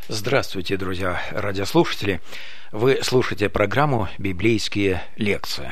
Здравствуйте, друзья радиослушатели! Вы слушаете программу «Библейские лекции».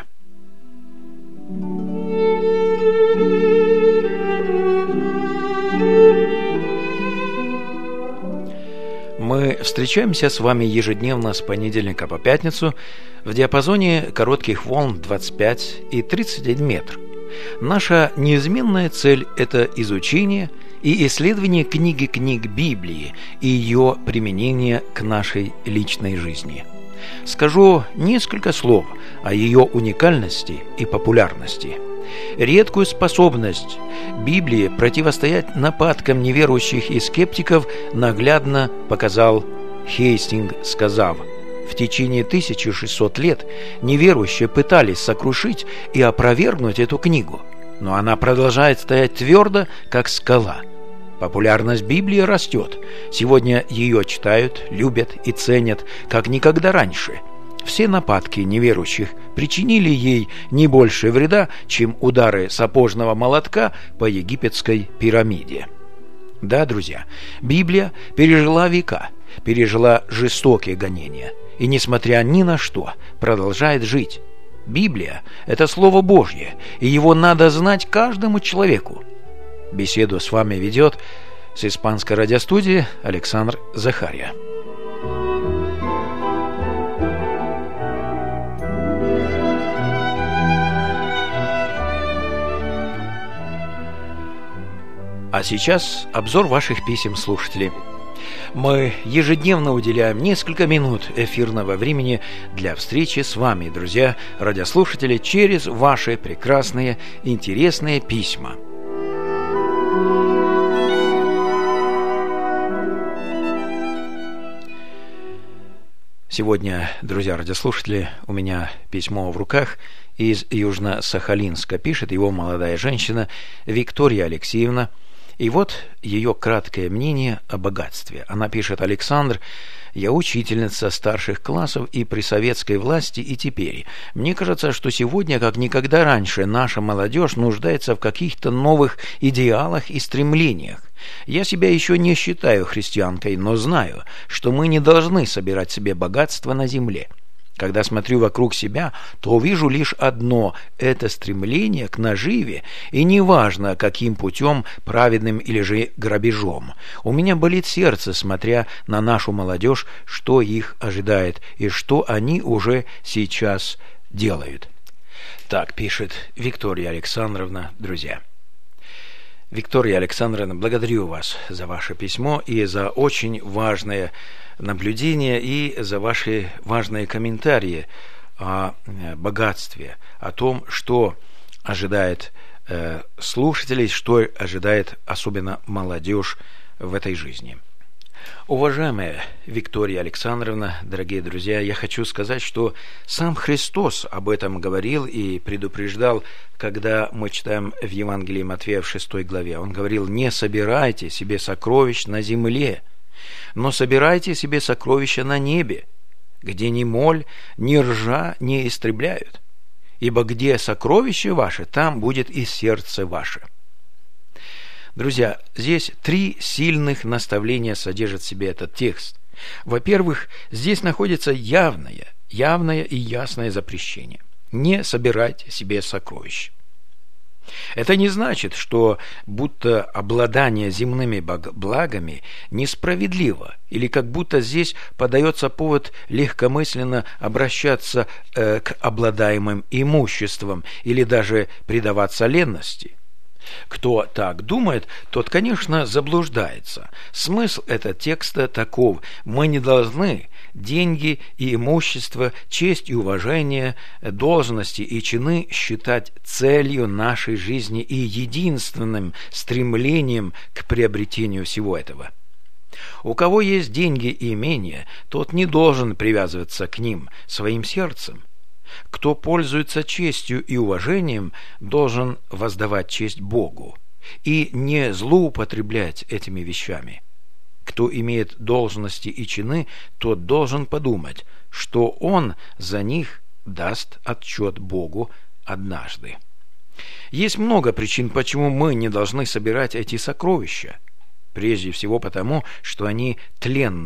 Мы встречаемся с вами ежедневно с понедельника по пятницу в диапазоне коротких волн 25 и 31 метр. Наша неизменная цель – это изучение и исследование книг Библии и ее применение к нашей личной жизни. Скажу несколько слов о ее уникальности и популярности. Редкую способность Библии противостоять нападкам неверующих и скептиков наглядно показал Хейстинг, сказав: в течение 1600 лет неверующие пытались сокрушить и опровергнуть эту книгу, но она продолжает стоять твердо, как скала. Популярность Библии растет. Сегодня ее читают, любят и ценят, как никогда раньше. Все нападки неверующих причинили ей не больше вреда, чем удары сапожного молотка по египетской пирамиде. Да, друзья, Библия пережила века, пережила жестокие гонения и, несмотря ни на что, продолжает жить. Библия – это Слово Божье, и его надо знать каждому человеку. Беседу с вами ведет с испанской радиостудии Александр Захарья. А сейчас обзор ваших писем, слушатели. Мы ежедневно уделяем несколько минут эфирного времени для встречи с вами, друзья радиослушатели, через ваши прекрасные, интересные письма. Сегодня, друзья радиослушатели, у меня письмо в руках из Южно-Сахалинска. Пишет его молодая женщина Виктория Алексеевна. И вот ее краткое мнение о богатстве. Она пишет: Александр, я учительница старших классов и при советской власти, и теперь. Мне кажется, что сегодня, как никогда раньше, наша молодежь нуждается в каких-то новых идеалах и стремлениях. Я себя еще не считаю христианкой, но знаю, что мы не должны собирать себе богатство на земле. Когда смотрю вокруг себя, то вижу лишь одно – это стремление к наживе, и неважно, каким путем, праведным или же грабежом. У меня болит сердце, смотря на нашу молодежь, что их ожидает и что они уже сейчас делают. Так пишет Виктория Александровна, друзья. Виктория Александровна, благодарю вас за ваше письмо и за очень важное наблюдения и за ваши важные комментарии о богатстве, о том, что ожидает слушателей, что ожидает особенно молодежь в этой жизни. Уважаемая Виктория Александровна, дорогие друзья, я хочу сказать, что сам Христос об этом говорил и предупреждал, когда мы читаем в Евангелии Матфея в 6 главе. Он говорил: «Не собирайте себе сокровищ на земле, но собирайте себе сокровища на небе, где ни моль, ни ржа не истребляют. Ибо где сокровище ваше, там будет и сердце ваше». Друзья, здесь 3 сильных наставления содержит в себе этот текст. Во-первых, здесь находится явное и ясное запрещение. Не собирайте себе сокровища. Это не значит, что будто обладание земными благами несправедливо, или как будто здесь подается повод легкомысленно обращаться к обладаемым имуществам или даже предаваться ленности. Кто так думает, тот, конечно, заблуждается. Смысл этого текста таков: мы не должны деньги и имущество, честь и уважение, должности и чины считать целью нашей жизни и единственным стремлением к приобретению всего этого. У кого есть деньги и имения, тот не должен привязываться к ним своим сердцем. Кто пользуется честью и уважением, должен воздавать честь Богу и не злоупотреблять этими вещами. Кто имеет должности и чины, тот должен подумать, что он за них даст отчет Богу однажды. Есть много причин, почему мы не должны собирать эти сокровища. Прежде всего потому, что они тленны,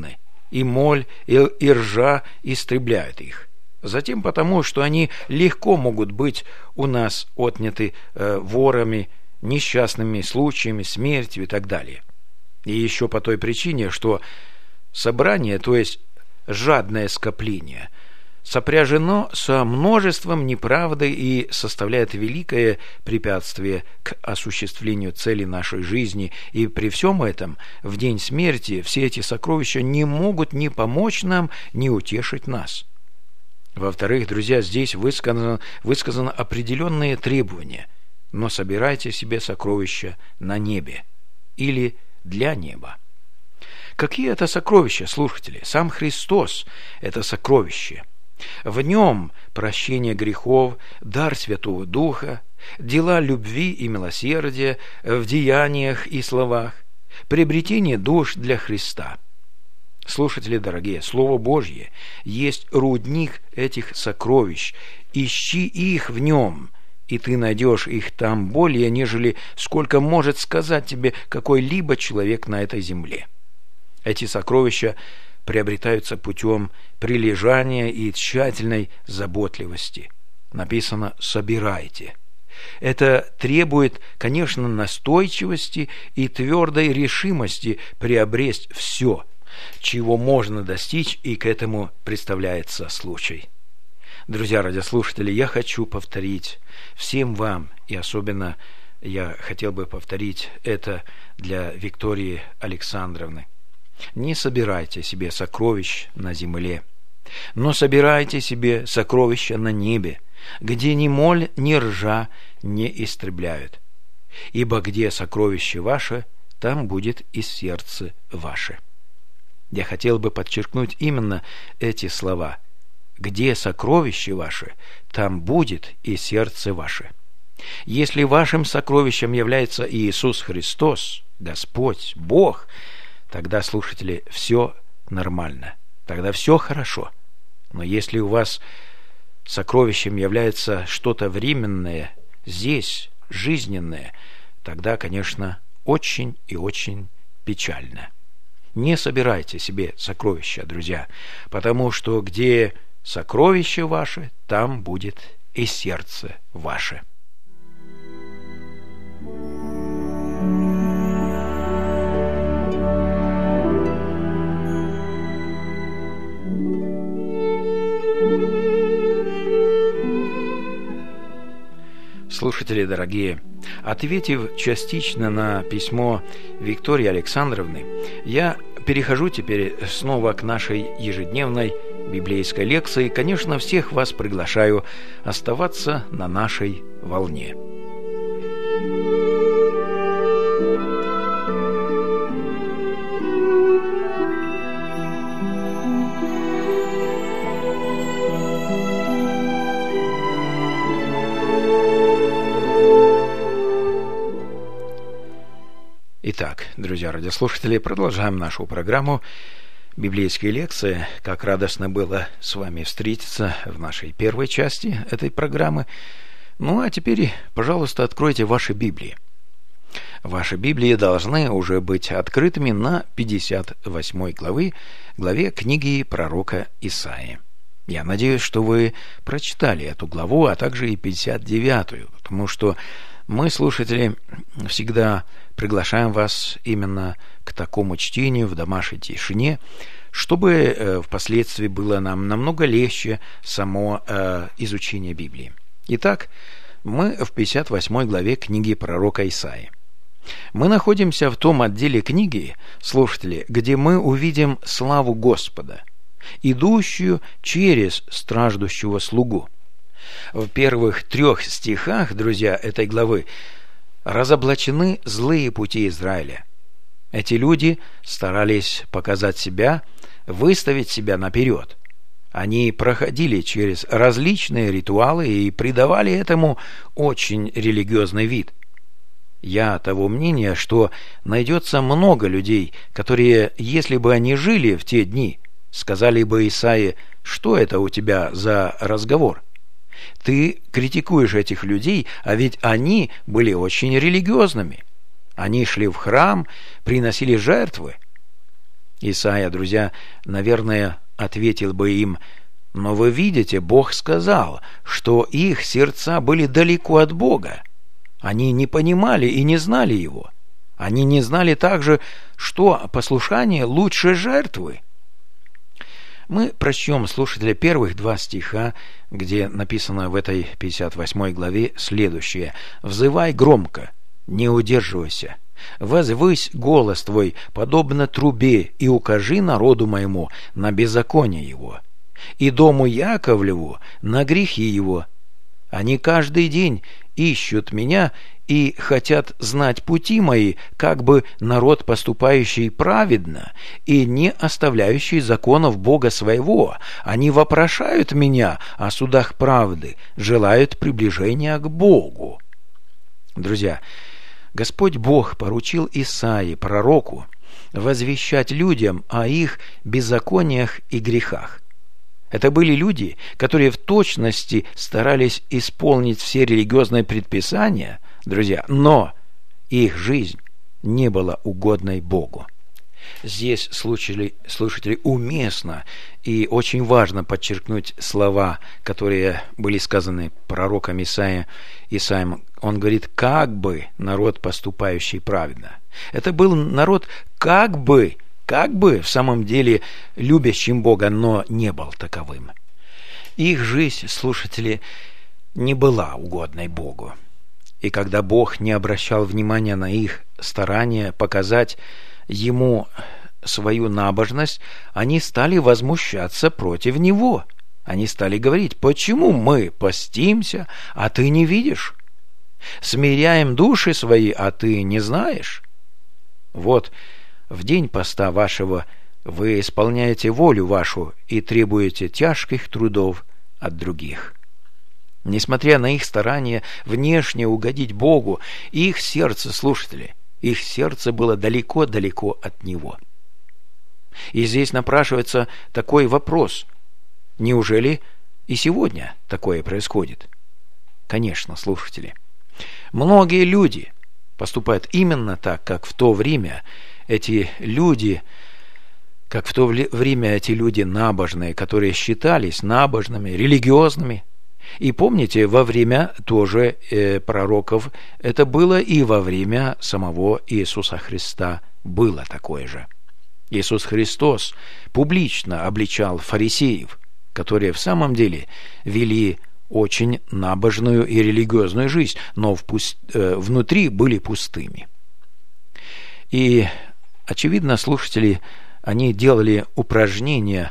и моль, и ржа истребляют их. Затем потому, что они легко могут быть у нас отняты ворами, несчастными случаями, смертью и так далее. И еще по той причине, что собрание, то есть жадное скопление, сопряжено со множеством неправды и составляет великое препятствие к осуществлению цели нашей жизни. И при всем этом, в день смерти, все эти сокровища не могут ни помочь нам, ни утешить нас. Во-вторых, друзья, здесь высказано определенные требования. Но собирайте себе сокровища на небе или для неба. Какие это сокровища, слушатели? Сам Христос – это сокровище. В нем прощение грехов, дар Святого Духа, дела любви и милосердия в деяниях и словах, приобретение душ для Христа. Слушатели дорогие, Слово Божье есть рудник этих сокровищ. Ищи их в нем, и ты найдешь их там более, нежели сколько может сказать тебе какой-либо человек на этой земле. Эти сокровища приобретаются путем прилежания и тщательной заботливости. Написано «собирайте». Это требует, конечно, настойчивости и твердой решимости приобрести все, чего можно достичь, и к этому представляется случай. Друзья радиослушатели, я хочу повторить всем вам, и особенно я хотел бы повторить это для Виктории Александровны. Не собирайте себе сокровищ на земле, но собирайте себе сокровища на небе, где ни моль, ни ржа не истребляют. Ибо где сокровище ваше, там будет и сердце ваше. Я хотел бы подчеркнуть именно эти слова. Где сокровище ваше, там будет и сердце ваше. Если вашим сокровищем является Иисус Христос, Господь, Бог, тогда, слушатели, все нормально, тогда все хорошо. Но если у вас сокровищем является что-то временное, здесь, жизненное, тогда, конечно, очень и очень печально. Не собирайте себе сокровища, друзья, потому что где сокровище ваше, там будет и сердце ваше. Слушатели дорогие, ответив частично на письмо Виктории Александровны, я перехожу теперь снова к нашей ежедневной библейской лекции. Конечно, всех вас приглашаю оставаться на нашей волне. Итак, друзья радиослушатели, продолжаем нашу программу «Библейские лекции». Как радостно было с вами встретиться в нашей первой части этой программы. Ну, а теперь, пожалуйста, откройте ваши Библии. Ваши Библии должны уже быть открытыми на 58 главе книги пророка Исаии. Я надеюсь, что вы прочитали эту главу, а также и 59-ю, потому что мы, слушатели, всегда приглашаем вас именно к такому чтению в домашней тишине, чтобы впоследствии было нам намного легче само изучение Библии. Итак, мы в 58 главе книги пророка Исаии. Мы находимся в том отделе книги, слушатели, где мы увидим славу Господа, идущую через страждущего слугу. В первых 3 стихах, друзья, этой главы разоблачены злые пути Израиля. Эти люди старались показать себя, выставить себя наперед. Они проходили через различные ритуалы и придавали этому очень религиозный вид. Я того мнения, что найдется много людей, которые, если бы они жили в те дни, сказали бы Исаии: «Что это у тебя за разговор? Ты критикуешь этих людей, а ведь они были очень религиозными. Они шли в храм, приносили жертвы». Исайя, друзья, наверное, ответил бы им: «Но вы видите, Бог сказал, что их сердца были далеко от Бога. Они не понимали и не знали Его. Они не знали также, что послушание лучше жертвы». Мы прочтем, слушатели, первых 2 стиха, где написано в этой 58 главе следующее: «Взывай громко, не удерживайся, возвысь голос твой, подобно трубе, и укажи народу моему на беззаконие его, и дому Яковлеву на грехи его. Они каждый день ищут меня и хотят знать пути мои, как бы народ, поступающий праведно и не оставляющий законов Бога своего. Они вопрошают меня о судах правды, желают приближения к Богу». Друзья, Господь Бог поручил Исаии, пророку, возвещать людям о их беззакониях и грехах. Это были люди, которые в точности старались исполнить все религиозные предписания, друзья, но их жизнь не была угодной Богу. Здесь, слушатели, уместно и очень важно подчеркнуть слова, которые были сказаны пророком Исаием. Он говорит: «как бы народ, поступающий праведно». Это был народ как бы в самом деле любящим Бога, но не был таковым. Их жизнь, слушатели, не была угодной Богу. И когда Бог не обращал внимания на их старания показать Ему свою набожность, они стали возмущаться против Него. Они стали говорить: «Почему мы постимся, а ты не видишь? Смиряем души свои, а ты не знаешь? Вот в день поста вашего вы исполняете волю вашу и требуете тяжких трудов от других». Несмотря на их старания внешне угодить Богу, их сердце, слушатели, их сердце было далеко-далеко от Него. И здесь напрашивается такой вопрос: неужели и сегодня такое происходит? Конечно, слушатели. Многие люди поступают именно так, как в то время эти люди набожные, которые считались набожными, религиозными. И помните, во время тоже пророков, это было и во время самого Иисуса Христа было такое же. Иисус Христос публично обличал фарисеев, которые в самом деле вели очень набожную и религиозную жизнь, но внутри были пустыми. И, очевидно, слушатели, они делали упражнение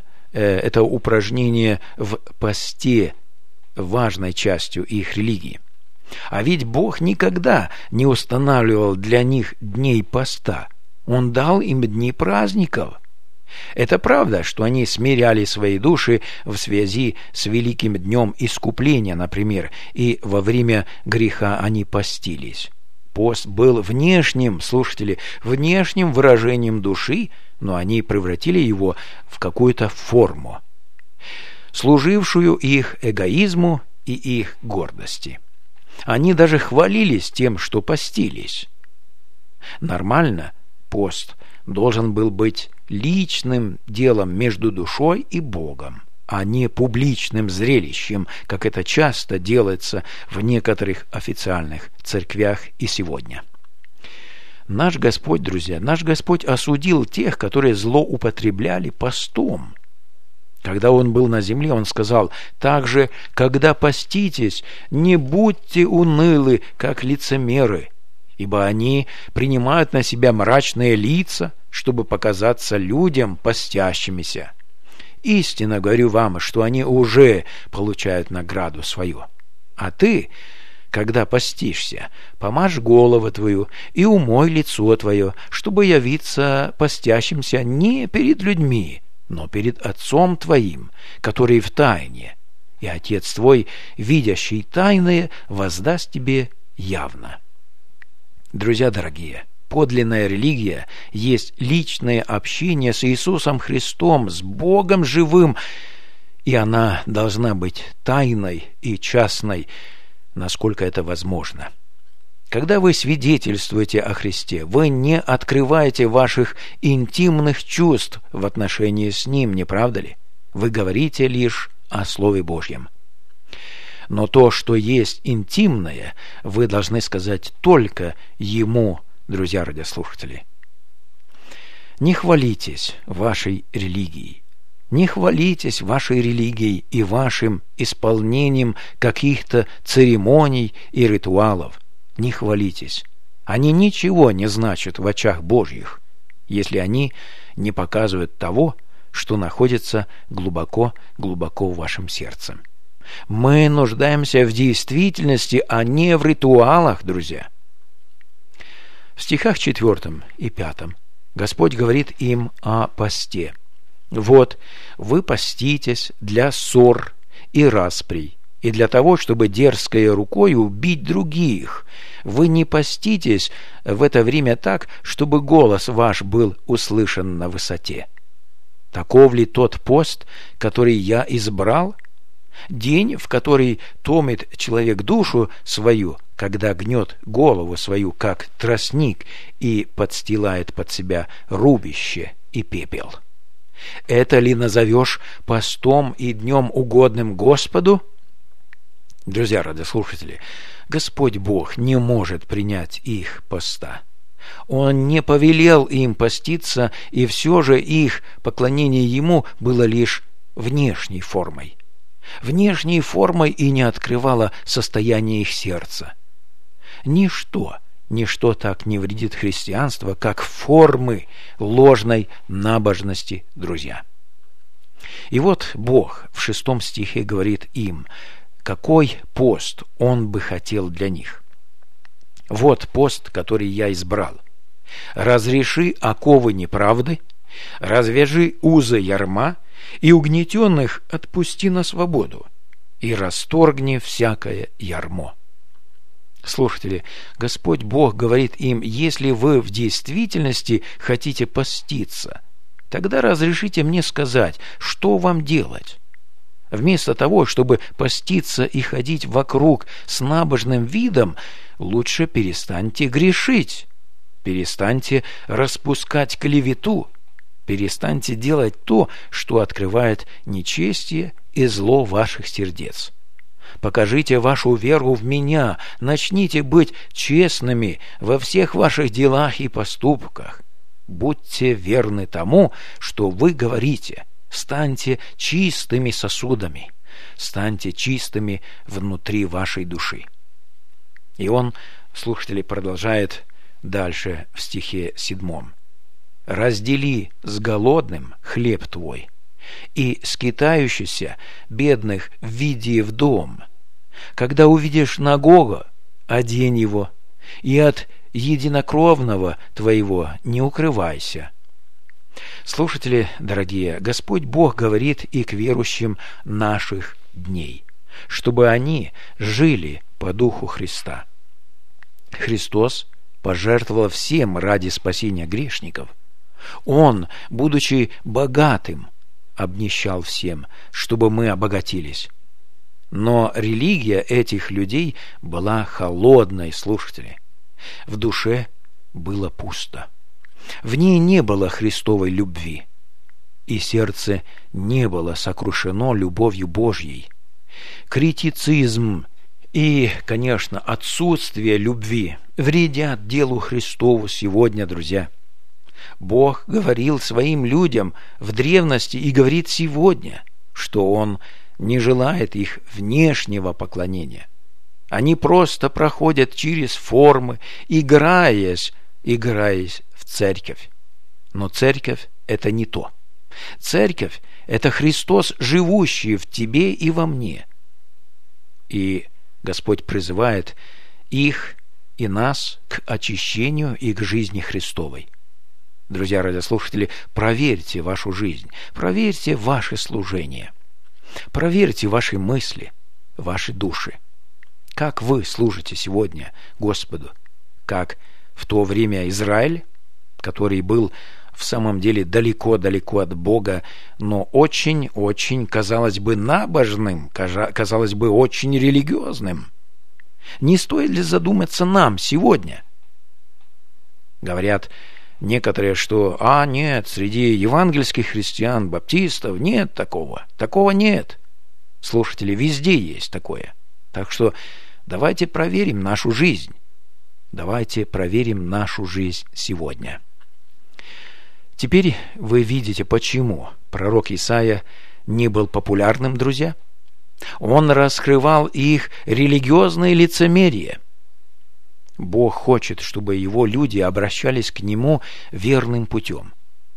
в посте, важной частью их религии. А ведь Бог никогда не устанавливал для них дней поста. Он дал им дни праздников. Это правда, что они смиряли свои души в связи с великим днем искупления, например, и во время греха они постились. Пост был внешним, слушатели, внешним выражением души, но они превратили его в какую-то форму, служившую их эгоизму и их гордости. Они даже хвалились тем, что постились. Нормально, пост должен был быть личным делом между душой и Богом, а не публичным зрелищем, как это часто делается в некоторых официальных церквях и сегодня. Наш Господь, друзья, наш Господь осудил тех, которые злоупотребляли постом. Когда Он был на земле, Он сказал: «Также, когда поститесь, не будьте унылы, как лицемеры, ибо они принимают на себя мрачные лица, чтобы показаться людям постящимися. Истинно говорю вам, что они уже получают награду свою. А ты, когда постишься, помажь голову твою и умой лицо твое, чтобы явиться постящимся не перед людьми, но перед Отцом твоим, который в тайне, и Отец твой, видящий тайное, воздаст тебе явно». Друзья дорогие, подлинная религия есть личное общение с Иисусом Христом, с Богом живым, и она должна быть тайной и частной, насколько это возможно. Когда вы свидетельствуете о Христе, вы не открываете ваших интимных чувств в отношении с Ним, не правда ли? Вы говорите лишь о Слове Божьем. Но то, что есть интимное, вы должны сказать только Ему, друзья радиослушатели. Не хвалитесь вашей религией. Не хвалитесь вашей религией и вашим исполнением каких-то церемоний и ритуалов. Не хвалитесь. Они ничего не значат в очах Божьих, если они не показывают того, что находится глубоко-глубоко в вашем сердце. Мы нуждаемся в действительности, а не в ритуалах, друзья. В стихах 4 и 5 Господь говорит им о посте. «Вот, вы поститесь для ссор и расприй, и для того, чтобы дерзкой рукой убить других. Вы не поститесь в это время так, чтобы голос ваш был услышан на высоте. Таков ли тот пост, который я избрал? День, в который томит человек душу свою, когда гнет голову свою, как тростник, и подстилает под себя рубище и пепел. Это ли назовешь постом и днем угодным Господу?» Друзья радиослушатели, Господь Бог не может принять их поста. Он не повелел им поститься, и все же их поклонение Ему было лишь внешней формой. Внешней формой и не открывало состояние их сердца. Ничто так не вредит христианству, как формы ложной набожности, друзья. И вот Бог в 6 стихе говорит им, какой пост Он бы хотел для них. «Вот пост, который я избрал. Разреши оковы неправды, развяжи узы ярма, и угнетенных отпусти на свободу, и расторгни всякое ярмо». Слушатели, Господь Бог говорит им, если вы в действительности хотите поститься, тогда разрешите мне сказать, что вам делать. Вместо того, чтобы поститься и ходить вокруг с набожным видом, лучше перестаньте грешить, перестаньте распускать клевету, перестаньте делать то, что открывает нечестие и зло ваших сердец. Покажите вашу веру в Меня, начните быть честными во всех ваших делах и поступках. Будьте верны тому, что вы говорите. Станьте чистыми сосудами, станьте чистыми внутри вашей души. И он, слушатели, продолжает дальше в стихе 7. «Раздели с голодным хлеб твой, и скитающийся бедных введи в дом. Когда увидишь нагого, одень его, и от единокровного твоего не укрывайся». Слушатели дорогие, Господь Бог говорит и к верующим наших дней, чтобы они жили по духу Христа. Христос пожертвовал всем ради спасения грешников. Он, будучи богатым, обнищал всем, чтобы мы обогатились. Но религия этих людей была холодной, слушатели. В душе было пусто. В ней не было Христовой любви, и сердце не было сокрушено любовью Божьей. Критицизм и, конечно, отсутствие любви вредят делу Христову сегодня, друзья. Бог говорил своим людям в древности и говорит сегодня, что Он не желает их внешнего поклонения. Они просто проходят через формы, играясь в церковь. Но церковь – это не то. Церковь – это Христос, живущий в тебе и во мне. И Господь призывает их и нас к очищению и к жизни Христовой. Друзья радиослушатели, проверьте вашу жизнь, проверьте ваше служение, проверьте ваши мысли, ваши души. Как вы служите сегодня Господу? Как в то время Израиль, который был в самом деле далеко-далеко от Бога, но очень-очень, казалось бы, набожным, казалось бы, очень религиозным. Не стоит ли задуматься нам сегодня? Говорят некоторые, что нет, среди евангельских христиан, баптистов нет такого. Такого нет. Слушатели, везде есть такое. Так что давайте проверим нашу жизнь. Давайте проверим нашу жизнь сегодня. Теперь вы видите, почему пророк Исаия не был популярным, друзья. Он раскрывал их религиозное лицемерие. Бог хочет, чтобы его люди обращались к Нему верным путем.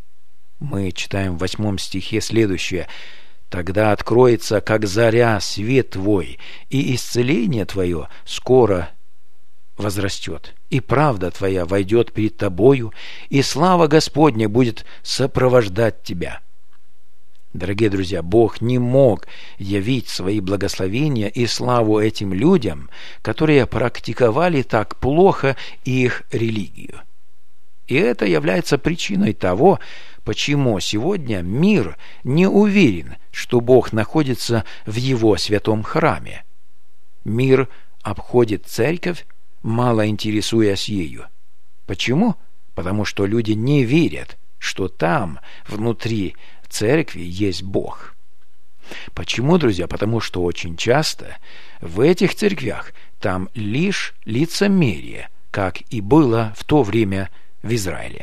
Мы читаем в 8 стихе следующее: «Тогда откроется, как заря, свет твой, и исцеление твое скоро возрастет, и правда твоя войдет перед тобою, и слава Господня будет сопровождать тебя». Дорогие друзья, Бог не мог явить свои благословения и славу этим людям, которые практиковали так плохо их религию. И это является причиной того, почему сегодня мир не уверен, что Бог находится в его святом храме. Мир обходит церковь, мало интересуясь ею. Почему? Потому что люди не верят, что там, внутри церкви, есть Бог. Почему, друзья? Потому что очень часто в этих церквях там лишь лицемерие, как и было в то время в Израиле.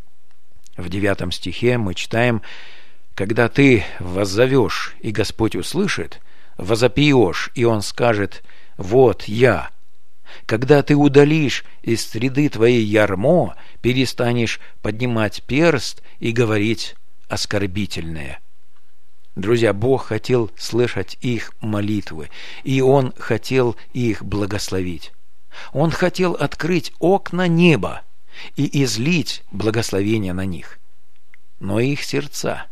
В 9 стихе мы читаем: «Когда ты воззовешь, и Господь услышит, возопьешь, и Он скажет: вот я. Когда ты удалишь из среды твоей ярмо, перестанешь поднимать перст и говорить оскорбительное». Друзья, Бог хотел слышать их молитвы, и Он хотел их благословить. Он хотел открыть окна неба и излить благословение на них. Но их сердца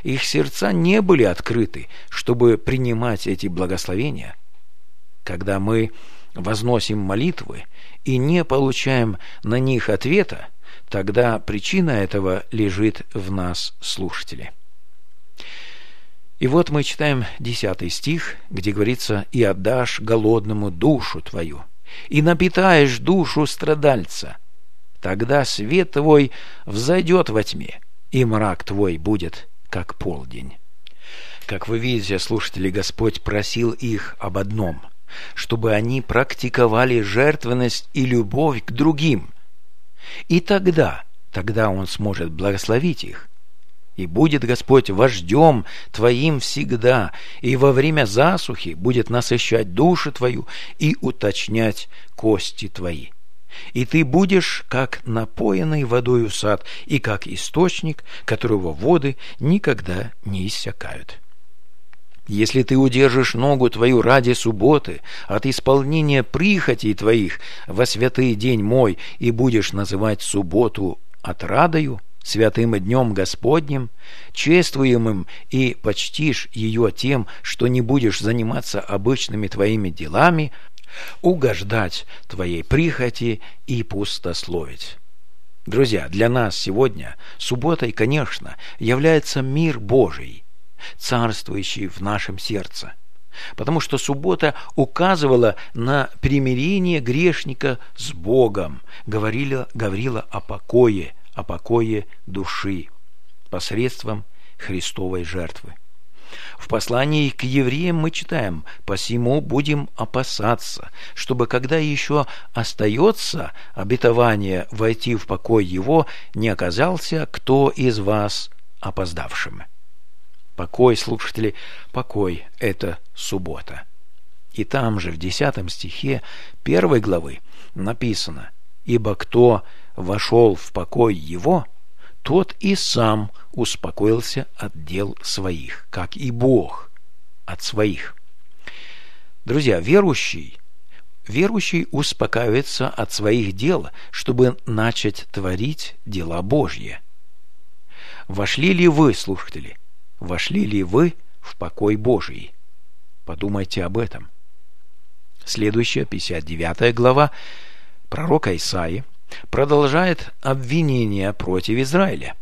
не были открыты, чтобы принимать эти благословения. Когда мы возносим молитвы и не получаем на них ответа, тогда причина этого лежит в нас, слушатели. И вот мы читаем 10 стих, где говорится: «И отдашь голодному душу твою, и напитаешь душу страдальца. Тогда свет твой взойдет во тьме, и мрак твой будет, как полдень». Как вы видите, слушатели, Господь просил их об одном: чтобы они практиковали жертвенность и любовь к другим. И тогда Он сможет благословить их. «И будет Господь вождем твоим всегда, и во время засухи будет насыщать душу твою и уточнять кости твои. И ты будешь, как напоенный водою сад, и как источник, которого воды никогда не иссякают». Если ты удержишь ногу твою ради субботы от исполнения прихотей твоих во святый день мой, и будешь называть субботу отрадою, святым днем Господним, чествуемым, и почтишь ее тем, что не будешь заниматься обычными твоими делами, угождать твоей прихоти и пустословить. Друзья, для нас сегодня субботой, конечно, является мир Божий, царствующий в нашем сердце. Потому что суббота указывала на примирение грешника с Богом, говорила о покое души посредством Христовой жертвы. В послании к евреям мы читаем: «Посему будем опасаться, чтобы, когда еще остается обетование войти в покой его, не оказался кто из вас опоздавшим». Покой, слушатели, покой – это суббота. И там же в 10 стихе 1 главы написано: «Ибо кто вошел в покой его, тот и сам успокоился от дел своих, как и Бог от своих». Друзья, верующий успокаивается от своих дел, чтобы начать творить дела Божьи. Вошли ли вы, слушатели, вошли ли вы в покой Божий? Подумайте об этом. Следующая, 59 глава пророка Исаии продолжает обвинение против Израиля.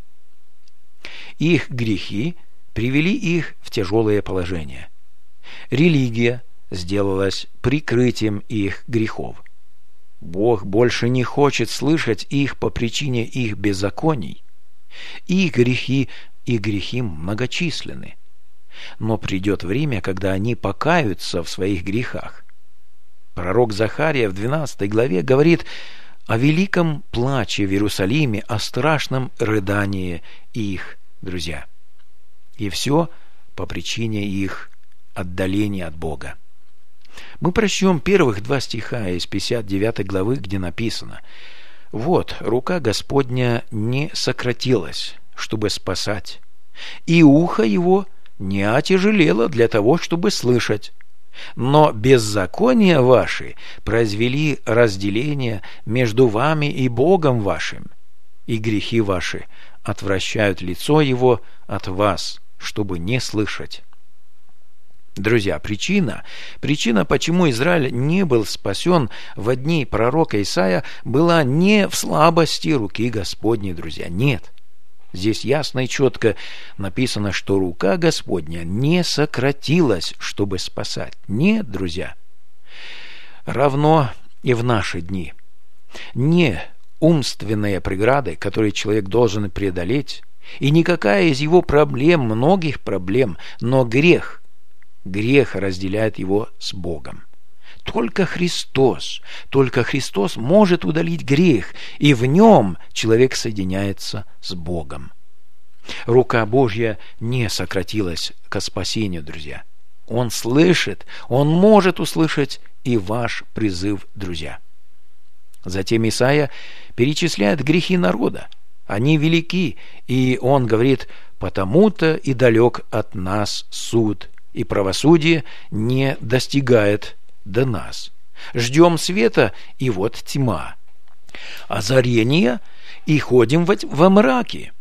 Их грехи привели их в тяжелое положение. Религия, сделалось прикрытием их грехов. Бог больше не хочет слышать их по причине их беззаконий. Их грехи многочисленны. Но придет время, когда они покаются в своих грехах. Пророк Захария в 12 главе говорит о великом плаче в Иерусалиме, о страшном рыдании их, друзья. И все по причине их отдаления от Бога. Мы прочтем первых 2 стиха из 59 главы, где написано: «Вот, рука Господня не сократилась, чтобы спасать, и ухо его не отяжелело для того, чтобы слышать. Но беззакония ваши произвели разделение между вами и Богом вашим, и грехи ваши отвращают лицо его от вас, чтобы не слышать». Друзья, причина, почему Израиль не был спасен в дни пророка Исаия, была не в слабости руки Господней, друзья, нет. Здесь ясно и четко написано, что рука Господня не сократилась, чтобы спасать. Нет, друзья. Равно и в наши дни. Не умственные преграды, которые человек должен преодолеть, и никакая из его проблем, многих проблем, но грех разделяет его с Богом. Только Христос может удалить грех, и в нем человек соединяется с Богом. Рука Божья не сократилась ко спасению, друзья. Он слышит, Он может услышать и ваш призыв, друзья. Затем Исаия перечисляет грехи народа. Они велики, и он говорит: «Потому-то и далек от нас суд, и правосудие не достигает до нас. Ждем света, и вот тьма. Озарение, и ходим во мраке».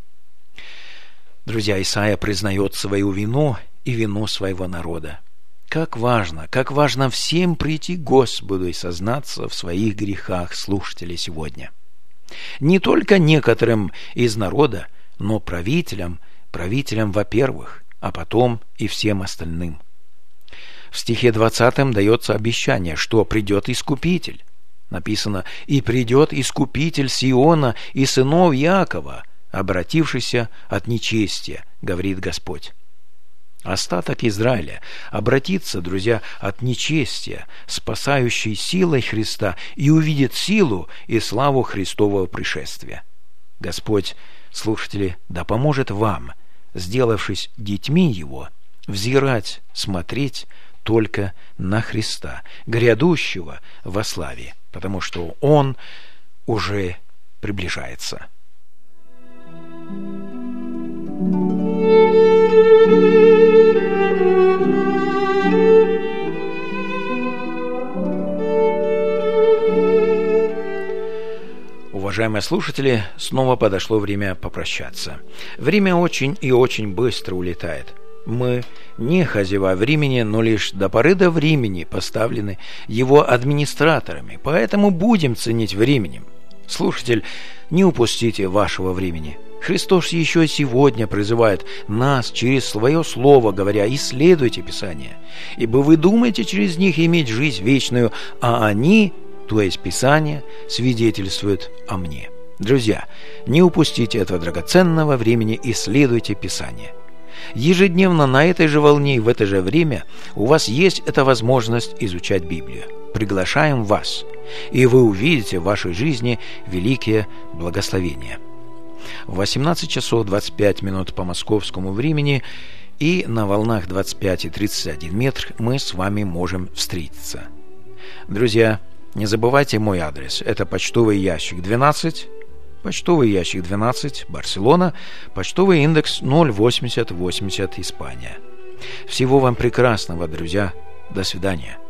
Друзья, Исаия признает свою вину и вину своего народа. Как важно всем прийти к Господу и сознаться в своих грехах, слушатели, сегодня. Не только некоторым из народа, но правителям, во-первых, а потом и всем остальным. В стихе 20 дается обещание, что придет Искупитель. Написано: «И придет Искупитель Сиона и сынов Иакова, обратившийся от нечестия, говорит Господь». Остаток Израиля обратится, друзья, от нечестия, спасающей силой Христа, и увидит силу и славу Христового пришествия. Господь, слушатели, да поможет вам, сделавшись детьми Его, взирать, смотреть только на Христа, грядущего во славе, потому что Он уже приближается. Уважаемые слушатели, снова подошло время попрощаться. Время очень и очень быстро улетает. Мы не хозяева времени, но лишь до поры до времени поставлены его администраторами, поэтому будем ценить временем. Слушатель, не упустите вашего времени. Христос еще сегодня призывает нас через свое слово, говоря: исследуйте Писание, ибо вы думаете через них иметь жизнь вечную, а они, то есть Писание, свидетельствуют о мне. Друзья, не упустите этого драгоценного времени, исследуйте Писание. Ежедневно на этой же волне и в это же время у вас есть эта возможность изучать Библию. Приглашаем вас, и вы увидите в вашей жизни великие благословения. В 18 часов 25 минут по московскому времени и на волнах 25 и 31 метр мы с вами можем встретиться. Друзья, не забывайте мой адрес. Это почтовый ящик 12, Барселона, почтовый индекс 08080, Испания. Всего вам прекрасного, друзья. До свидания.